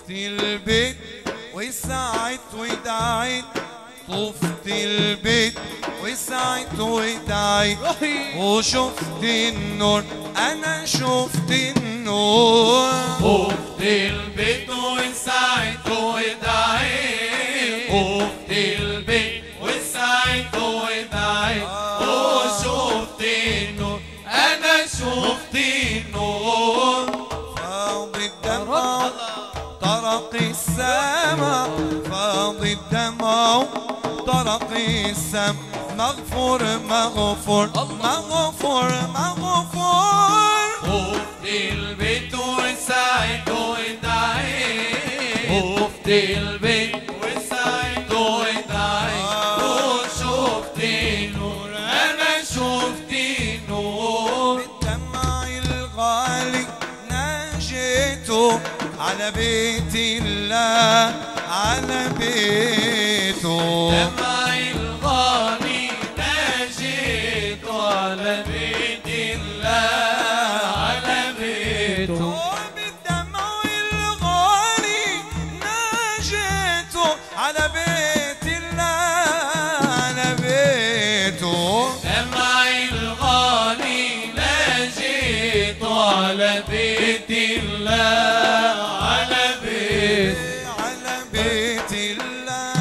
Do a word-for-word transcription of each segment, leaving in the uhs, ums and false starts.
طفت البيت وسعيت ودعيت، طفت البيت وسعيت ودعيت، وشفت النور انا شفت النور. طفت البيت وسعيت ودعيت، طفت البيت وسعيت ودعيت، وشفت النور انا شفت النور. فاض الدمع طرق السما، فاض الدمع طرق السما، مغفور مغفور مغفور مغفور. طفت البيت وسعيت ودعيت، طفت البيت وسعيت ودعيت، وشفت النور انا شفت النور. بالدمع الغالي ناجيته على بيت الله، على بيته. دمع الغالي ناجيت على بيت الله، على بيته. بالدمع الغالي ناجيته على بيت الله، على بيته. دمع الغالي ناجيت على بيت الله، على بيته. على بيت الله،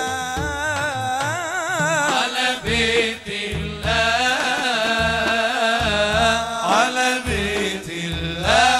على بيت الله، على بيت الله،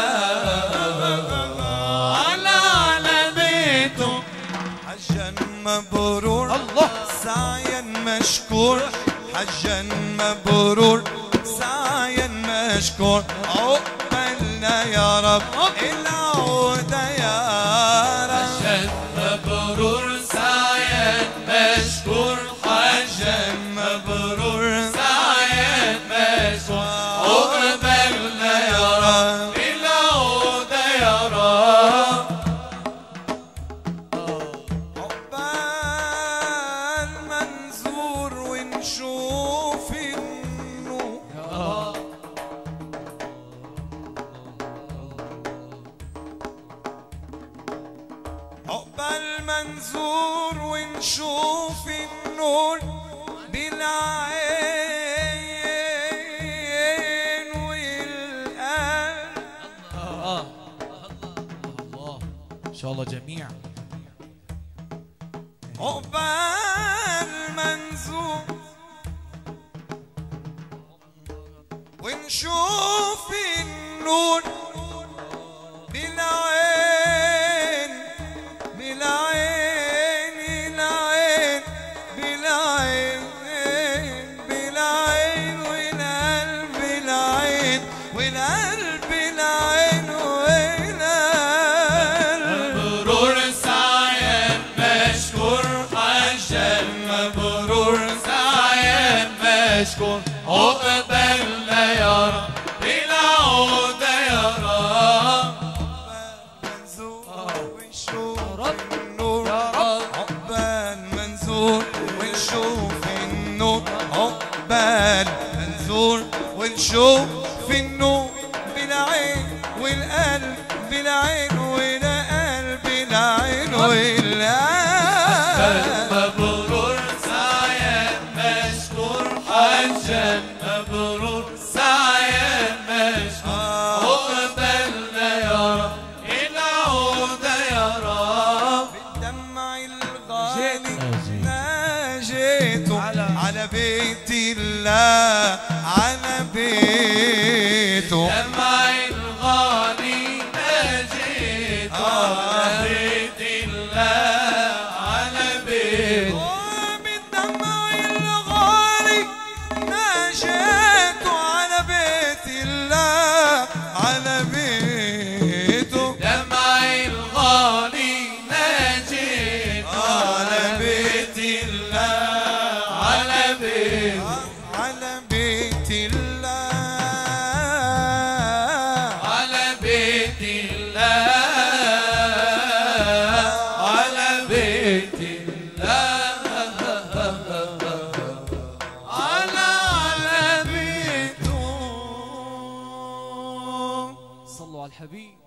على على بيته. حجا مبرور الله، سعيا مشكور، حجا مبرور سعيا مشكور. عقبالنا يا رب العودة يا رب. حجا مبرور سعيا مشكور، حجا مبرور سعيا مشكور. عقبالنا يا رب العودة يا رب. عقبال ما نزور ونشوف النور، عقبال ما نزور ونشوف النور بالعين والقلب. الله الله، ان شاء الله جميع. عقبال ما نزور ونشوف النور بالعين، بالعين العين، بالعين بالعين والقلب العين، والقلب العين والقلب. مبرور سعيا مشكور، حجا مبرور سعيا مشكور. عقبالنا يا رب العودة يا رب. منزور ونشوف النور، عقبال منزور ونشوف النور، عقبال منزور ونشوف النور بالعين والقلب، بالعين والقلب، بالعين والقلب. مبرور سعيا مشكور، حجا مبرور سعيا مشكور. عقبالنا يا رب العودة يا رب. بالدمع الغالي ناجيته على بيت الله، على بيته. دمع الغالي ناجيت على بيت الله، على بيته. بالدمع الغالي ناجيته على بيت الله، على بيته. دمع الغالي ناجيت على بيت الله، على بيته. على بيت الله، على بيت الله، على بيت الله، على على بيته. صلوا على الحبيب.